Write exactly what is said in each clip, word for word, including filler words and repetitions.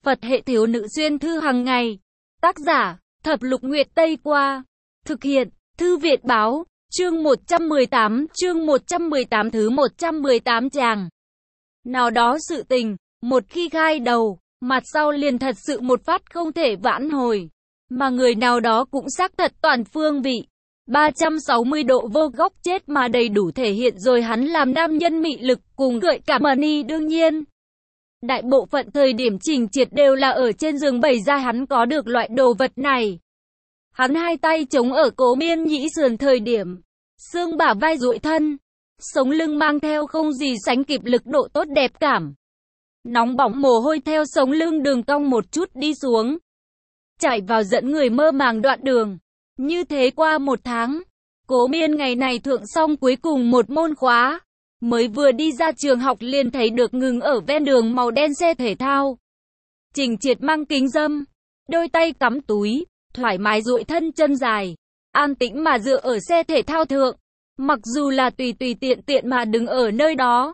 Phật hệ thiếu nữ xuyên thư hàng ngày. Tác giả, Thập Lục Nguyệt Tây Qua. Thực hiện, Thư viện báo, chương một trăm mười tám, chương một trăm mười tám thứ một trăm mười tám chàng. Nào đó sự tình, một khi khai đầu, mặt sau liền thật sự một phát không thể vãn hồi. Mà người nào đó cũng xác thật toàn phương vị. ba trăm sáu mươi độ vô góc chết mà đầy đủ thể hiện rồi hắn làm nam nhân mị lực cùng gợi cảm money đương nhiên. Đại bộ phận thời điểm Trình Triệt đều là ở trên giường bày ra hắn có được loại đồ vật này. Hắn hai tay chống ở Cố Miên nhĩ sườn thời điểm, xương bả vai duỗi thân, sống lưng mang theo không gì sánh kịp lực độ tốt đẹp cảm. Nóng bỏng mồ hôi theo sống lưng đường cong một chút đi xuống, chạy vào dẫn người mơ màng đoạn đường. Như thế qua một tháng, Cố Miên ngày này thượng xong cuối cùng một môn khóa. Mới vừa đi ra trường học liền thấy được ngừng ở ven đường màu đen xe thể thao. Trình Triệt mang kính râm, đôi tay cắm túi, thoải mái duỗi thân chân dài, an tĩnh mà dựa ở xe thể thao thượng. Mặc dù là tùy tùy tiện tiện mà đứng ở nơi đó,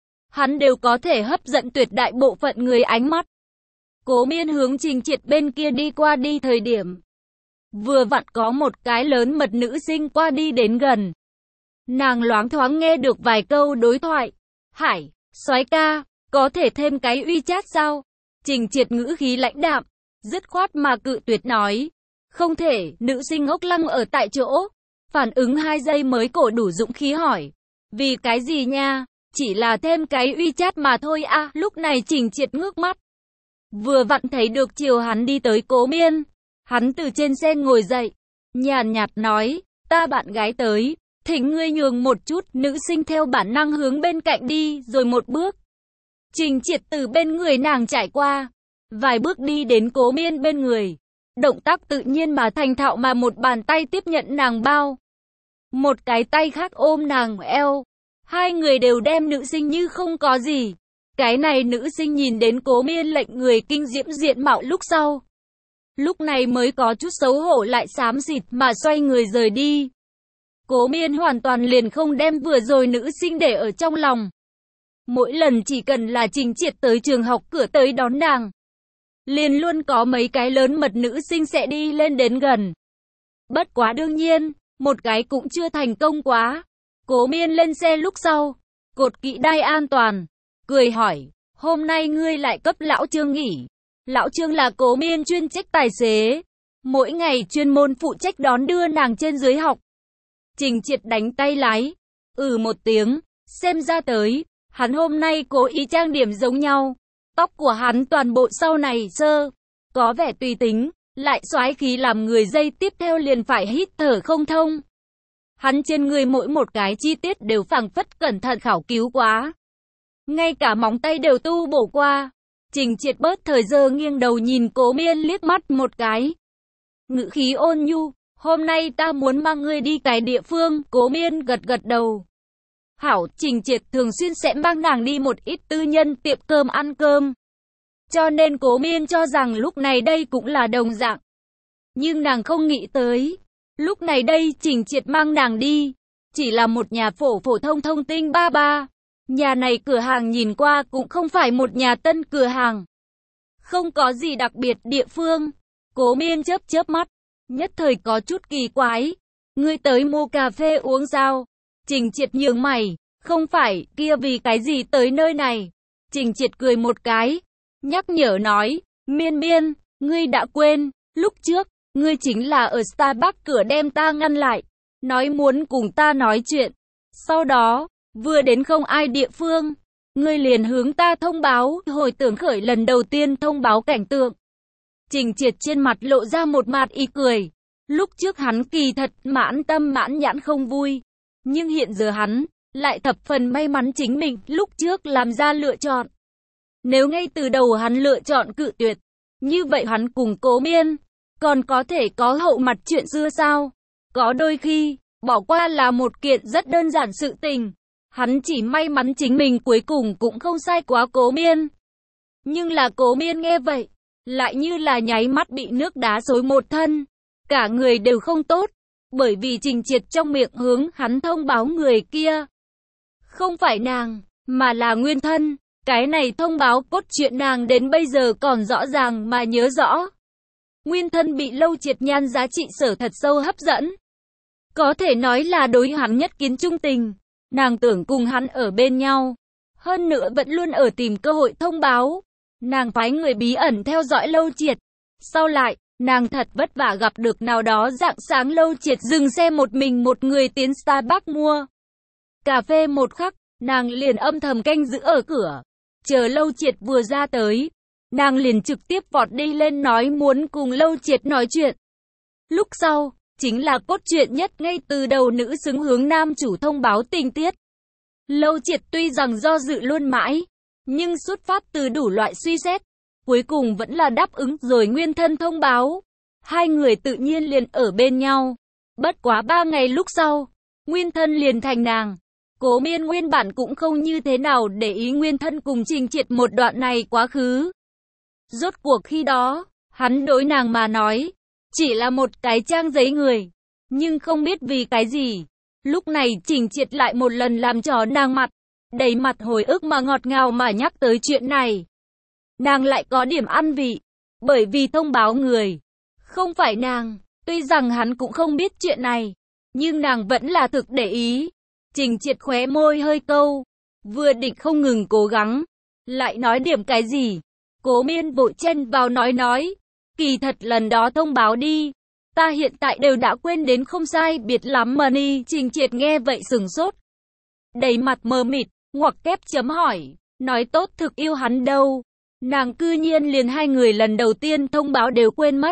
hắn đều có thể hấp dẫn tuyệt đại bộ phận người ánh mắt. Cố Miên hướng Trình Triệt bên kia đi qua đi thời điểm, vừa vặn có một cái lớn mật nữ sinh qua đi đến gần. Nàng loáng thoáng nghe được vài câu đối thoại. Hải, soái ca, có thể thêm cái WeChat sao? Trình Triệt ngữ khí lãnh đạm, dứt khoát mà cự tuyệt nói. Không thể, nữ sinh ngốc lăng ở tại chỗ. Phản ứng hai giây mới cổ đủ dũng khí hỏi. Vì cái gì nha? Chỉ là thêm cái WeChat mà thôi à. Lúc này Trình Triệt ngước mắt, vừa vặn thấy được chiều hắn đi tới Cố Miên. Hắn từ trên xe ngồi dậy, nhàn nhạt nói, ta bạn gái tới. Thỉnh ngươi nhường một chút, nữ sinh theo bản năng hướng bên cạnh đi, rồi một bước. Trình Triệt từ bên người nàng trải qua, vài bước đi đến Cố Miên bên người. Động tác tự nhiên mà thành thạo mà một bàn tay tiếp nhận nàng bao. Một cái tay khác ôm nàng eo. Hai người đều đem nữ sinh như không có gì. Cái này nữ sinh nhìn đến Cố Miên lệnh người kinh diễm diện mạo lúc sau. Lúc này mới có chút xấu hổ lại xám xịt mà xoay người rời đi. Cố Miên hoàn toàn liền không đem vừa rồi nữ sinh để ở trong lòng. Mỗi lần chỉ cần là Trình Triệt tới trường học cửa tới đón nàng, liền luôn có mấy cái lớn mật nữ sinh sẽ đi lên đến gần. Bất quá đương nhiên, một cái cũng chưa thành công quá. Cố Miên lên xe lúc sau, cột kỹ đai an toàn, cười hỏi, hôm nay ngươi lại cấp lão Trương nghỉ. Lão Trương là Cố Miên chuyên trách tài xế, mỗi ngày chuyên môn phụ trách đón đưa nàng trên dưới học. Trình Triệt đánh tay lái, ừ một tiếng, xem ra tới, hắn hôm nay cố ý trang điểm giống nhau. Tóc của hắn toàn bộ sau này sơ, có vẻ tùy tính, lại xoái khí làm người dây tiếp theo liền phải hít thở không thông. Hắn trên người mỗi một cái chi tiết đều phảng phất cẩn thận khảo cứu quá. Ngay cả móng tay đều tu bổ qua. Trình Triệt bớt thời giờ nghiêng đầu nhìn Cố Miên liếc mắt một cái. Ngữ khí ôn nhu. Hôm nay ta muốn mang ngươi đi cái địa phương. Cố Miên gật gật đầu. Hảo, Trình Triệt thường xuyên sẽ mang nàng đi một ít tư nhân tiệm cơm ăn cơm. Cho nên Cố Miên cho rằng lúc này đây cũng là đồng dạng. Nhưng nàng không nghĩ tới. Lúc này đây Trình Triệt mang nàng đi, chỉ là một nhà phổ phổ thông thông tinh ba ba. Nhà này cửa hàng nhìn qua cũng không phải một nhà tân cửa hàng. Không có gì đặc biệt địa phương. Cố Miên chớp chớp mắt. Nhất thời có chút kỳ quái. Ngươi tới mua cà phê uống sao? Trình Triệt nhướng mày. Không phải, kia vì cái gì tới nơi này? Trình Triệt cười một cái, nhắc nhở nói, Miên Miên, ngươi đã quên, lúc trước, ngươi chính là ở Starbucks cửa đem ta ngăn lại, nói muốn cùng ta nói chuyện. Sau đó, vừa đến không ai địa phương, ngươi liền hướng ta thông báo, hồi tưởng khởi lần đầu tiên thông báo cảnh tượng. Trình Triệt trên mặt lộ ra một mặt ý cười. Lúc trước hắn kỳ thật mãn tâm mãn nhãn không vui. Nhưng hiện giờ hắn lại thập phần may mắn chính mình lúc trước làm ra lựa chọn. Nếu ngay từ đầu hắn lựa chọn cự tuyệt, như vậy hắn cùng Cố Miên còn có thể có hậu mặt chuyện xưa sao? Có đôi khi, bỏ qua là một kiện rất đơn giản sự tình. Hắn chỉ may mắn chính mình cuối cùng cũng không sai quá Cố Miên. Nhưng là Cố Miên nghe vậy, lại như là nháy mắt bị nước đá xối một thân. Cả người đều không tốt, bởi vì Trình Triệt trong miệng hướng hắn thông báo người kia. Không phải nàng, mà là nguyên thân. Cái này thông báo cốt truyện nàng đến bây giờ còn rõ ràng mà nhớ rõ. Nguyên thân bị Lâu Triệt Nhan giá trị sở thật sâu hấp dẫn. Có thể nói là đối hắn nhất kiến trung tình. Nàng tưởng cùng hắn ở bên nhau. Hơn nữa vẫn luôn ở tìm cơ hội thông báo. Nàng phái người bí ẩn theo dõi Lâu Triệt. Sau lại, nàng thật vất vả gặp được nào đó rạng sáng Lâu Triệt dừng xe một mình một người tiến Starbucks mua cà phê một khắc, nàng liền âm thầm canh giữ ở cửa. Chờ Lâu Triệt vừa ra tới, nàng liền trực tiếp vọt đi lên nói muốn cùng Lâu Triệt nói chuyện. Lúc sau, chính là cốt truyện nhất ngay từ đầu nữ xứng hướng nam chủ thông báo tình tiết. Lâu Triệt tuy rằng do dự luôn mãi, nhưng xuất phát từ đủ loại suy xét, cuối cùng vẫn là đáp ứng rồi nguyên thân thông báo. Hai người tự nhiên liền ở bên nhau. Bất quá ba ngày lúc sau, nguyên thân liền thành nàng. Cố Miên nguyên bản cũng không như thế nào để ý nguyên thân cùng Trình Triệt một đoạn này quá khứ. Rốt cuộc khi đó, hắn đối nàng mà nói, chỉ là một cái trang giấy người. Nhưng không biết vì cái gì, lúc này Trình Triệt lại một lần làm trò nàng mặt, đầy mặt hồi ức mà ngọt ngào mà nhắc tới chuyện này. Nàng lại có điểm ăn vị, bởi vì thông báo người, không phải nàng, tuy rằng hắn cũng không biết chuyện này, nhưng nàng vẫn là thực để ý. Trình Triệt khóe môi hơi câu, vừa định không ngừng cố gắng, lại nói điểm cái gì. Cố Miên vội chen vào nói nói, kỳ thật lần đó thông báo đi, ta hiện tại đều đã quên đến không sai biệt lắm mà ni. Trình Triệt nghe vậy sừng sốt, đầy mặt mờ mịt, ngoặc kép chấm hỏi, nói tốt thực yêu hắn đâu. Nàng cư nhiên liền hai người lần đầu tiên thông báo đều quên mất.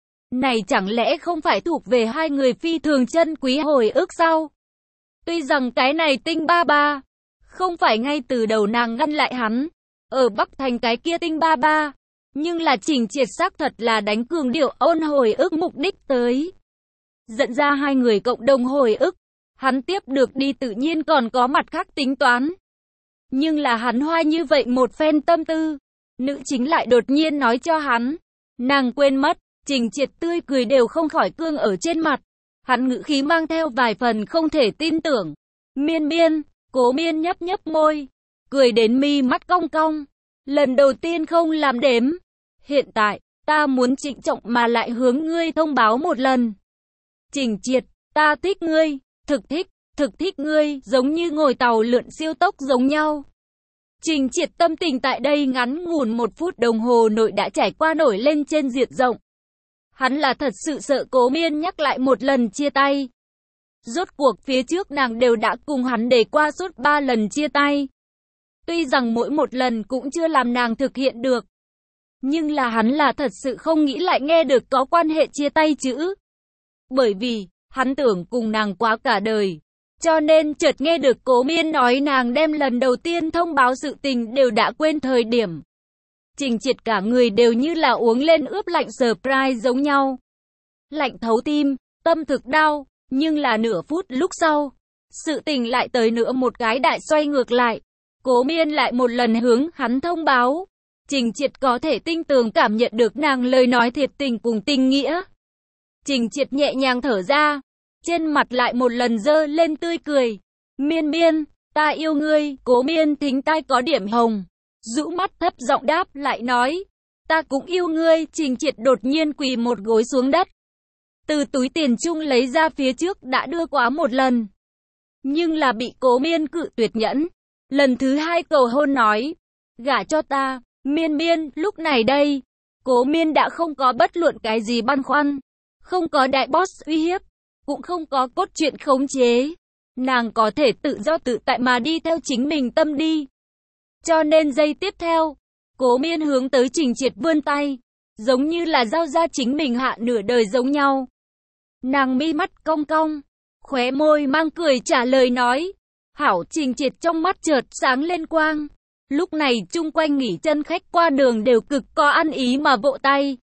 Này chẳng lẽ không phải thuộc về hai người phi thường chân quý hồi ức sao? Tuy rằng cái này Tinh Ba Ba, không phải ngay từ đầu nàng ngăn lại hắn, ở Bắc Thành cái kia Tinh Ba Ba, nhưng là Trình Triệt xác thật là đánh cường điệu ôn hồi ức mục đích tới. Dẫn ra hai người cộng đồng hồi ức, hắn tiếp được đi tự nhiên còn có mặt khác tính toán. Nhưng là hắn hoa như vậy một phen tâm tư, nữ chính lại đột nhiên nói cho hắn, nàng quên mất. Trình Triệt tươi cười đều không khỏi cương ở trên mặt. Hắn ngữ khí mang theo vài phần không thể tin tưởng. Miên Miên, Cố Miên nhấp nhấp môi, cười đến mi mắt cong cong. Lần đầu tiên không làm đếm. Hiện tại, ta muốn trịnh trọng mà lại hướng ngươi thông báo một lần. Trình Triệt, ta thích ngươi, thực thích, thực thích ngươi, giống như ngồi tàu lượn siêu tốc giống nhau. Trình Triệt tâm tình tại đây ngắn ngủn một phút đồng hồ nội đã trải qua nổi lên trên diện rộng. Hắn là thật sự sợ Cố Miên nhắc lại một lần chia tay. Rốt cuộc phía trước nàng đều đã cùng hắn để qua suốt ba lần chia tay. Tuy rằng mỗi một lần cũng chưa làm nàng thực hiện được. Nhưng là hắn là thật sự không nghĩ lại nghe được có quan hệ chia tay chữ. Bởi vì, hắn tưởng cùng nàng quá cả đời. Cho nên chợt nghe được Cố Miên nói nàng đem lần đầu tiên thông báo sự tình đều đã quên thời điểm. Trình Triệt cả người đều như là uống lên ướp lạnh surprise giống nhau. Lạnh thấu tim, tâm thực đau, nhưng là nửa phút lúc sau, sự tình lại tới nữa một cái đại xoay ngược lại. Cố Miên lại một lần hướng hắn thông báo. Trình Triệt có thể tinh tường cảm nhận được nàng lời nói thiệt tình cùng tình nghĩa. Trình Triệt nhẹ nhàng thở ra, trên mặt lại một lần dơ lên tươi cười. Miên Miên, ta yêu ngươi. Cố Miên thính tai có điểm hồng, rũ mắt thấp giọng đáp lại nói, ta cũng yêu ngươi. Trình Triệt đột nhiên quỳ một gối xuống đất, từ túi tiền chung lấy ra phía trước đã đưa quá một lần, nhưng là bị Cố Miên cự tuyệt nhẫn. Lần thứ hai cầu hôn nói, gả cho ta. Miên Miên, lúc này đây, Cố Miên đã không có bất luận cái gì băn khoăn, không có đại boss uy hiếp, cũng không có cốt truyện khống chế. Nàng có thể tự do tự tại mà đi theo chính mình tâm đi. Cho nên giây tiếp theo, Cố Miên hướng tới Trình Triệt vươn tay, giống như là giao ra chính mình hạ nửa đời giống nhau. Nàng mi mắt cong cong, khóe môi mang cười trả lời nói, hảo. Trình Triệt trong mắt chợt sáng lên quang. Lúc này chung quanh nghỉ chân khách qua đường đều cực có ăn ý mà vỗ tay.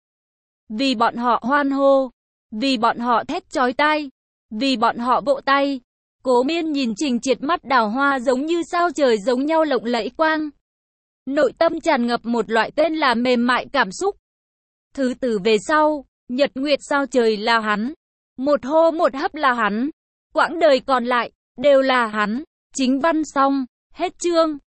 Vì bọn họ hoan hô, vì bọn họ thét chói tai, vì bọn họ vỗ tay. Cố Miên nhìn Trình Triệt mắt đào hoa giống như sao trời giống nhau lộng lẫy quang. Nội tâm tràn ngập một loại tên là mềm mại cảm xúc. Thứ từ về sau, nhật nguyệt sao trời là hắn, một hô một hấp là hắn, quãng đời còn lại đều là hắn. Chính văn xong, hết chương.